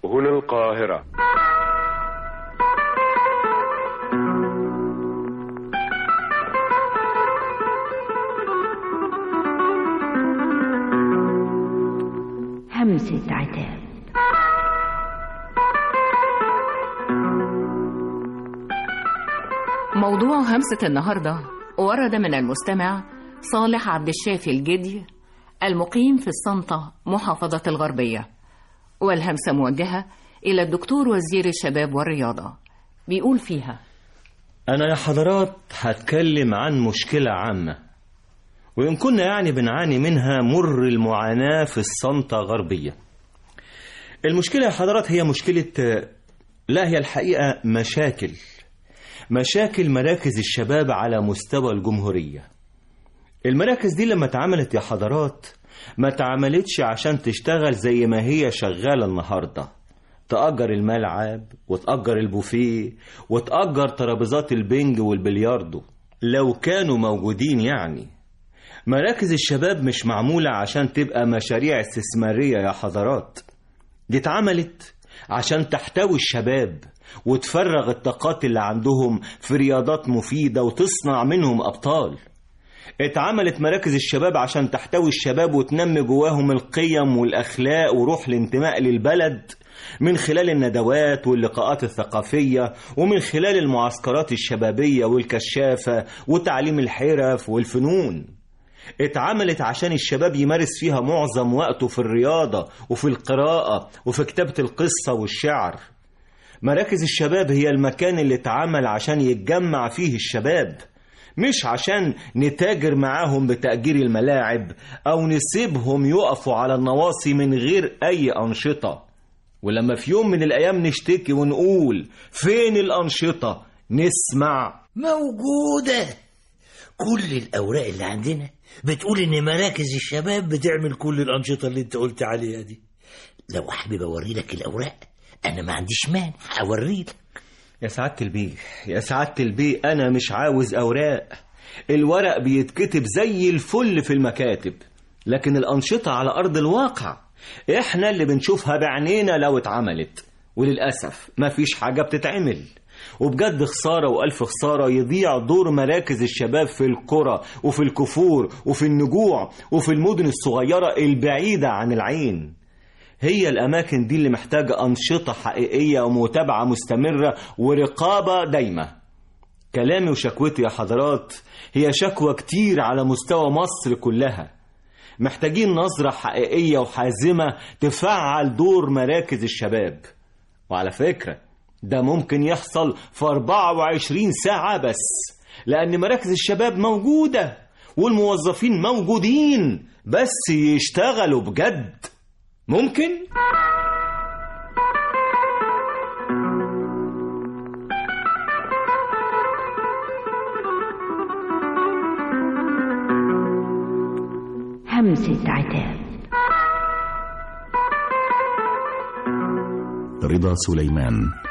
هنا القاهرة. همسة عتاب. موضوع همسة النهاردة ورد من المستمع صالح عبد الشافي الجدي المقيم في السنطة محافظة الغربية، والهمسة موجهة إلى الدكتور وزير الشباب والرياضة. بيقول فيها: أنا يا حضرات هتكلم عن مشكلة عامة، وإن كنا بنعاني منها مر المعاناة في السنطة غربية. المشكلة يا حضرات هي مشكلة، لا هي الحقيقة مشاكل مراكز الشباب على مستوى الجمهورية. المراكز دي لما اتعملت يا حضرات ما اتعملتش عشان تشتغل زي ما هي شغالة النهاردة، تأجر الملعب وتأجر البوفيه وتأجر ترابيزات البنج والبلياردو. لو كانوا موجودين مراكز الشباب مش معمولة عشان تبقى مشاريع استثمارية يا حضرات، دي اتعملت عشان تحتوي الشباب وتفرغ الطاقات اللي عندهم في رياضات مفيدة وتصنع منهم أبطال. اتعملت مراكز الشباب عشان تحتوي الشباب وتنمي جواهم القيم والأخلاق وروح الانتماء للبلد من خلال الندوات واللقاءات الثقافية ومن خلال المعسكرات الشبابية والكشافة وتعليم الحرف والفنون. اتعملت عشان الشباب يمارس فيها معظم وقته في الرياضة وفي القراءة وفي كتابة القصة والشعر. مراكز الشباب هي المكان اللي اتعمل عشان يتجمع فيه الشباب، مش عشان نتاجر معاهم بتأجير الملاعب أو نسيبهم يقفوا على النواصي من غير أي أنشطة. ولما في يوم من الأيام نشتكي ونقول فين الأنشطة، نسمع موجودة. كل الأوراق اللي عندنا بتقول إن مراكز الشباب بتعمل كل الأنشطة اللي انت قلت عليها دي. لو حابب أوري لك الأوراق أنا ما عنديش مانع أوري لك. يا سعادة البيه أنا مش عاوز أوراق، الورق بيتكتب زي الفل في المكاتب، لكن الأنشطة على أرض الواقع إحنا اللي بنشوفها بعينينا لو اتعملت، وللأسف ما فيش حاجة بتتعمل. وبجد خسارة وألف خسارة يضيع دور مراكز الشباب في القرى وفي الكفور وفي النجوع وفي المدن الصغيرة البعيدة عن العين. هي الأماكن دي اللي محتاجة أنشطة حقيقية ومتابعة مستمرة ورقابة دايمة. كلامي وشكوتي يا حضرات هي شكوى كتير على مستوى مصر كلها. محتاجين نظرة حقيقية وحازمة تفعل دور مراكز الشباب. وعلى فكرة ده ممكن يحصل في 24 ساعة بس، لأن مراكز الشباب موجودة والموظفين موجودين، بس يشتغلوا بجد. ممكن؟ همسة عتاب. رضا سليمان.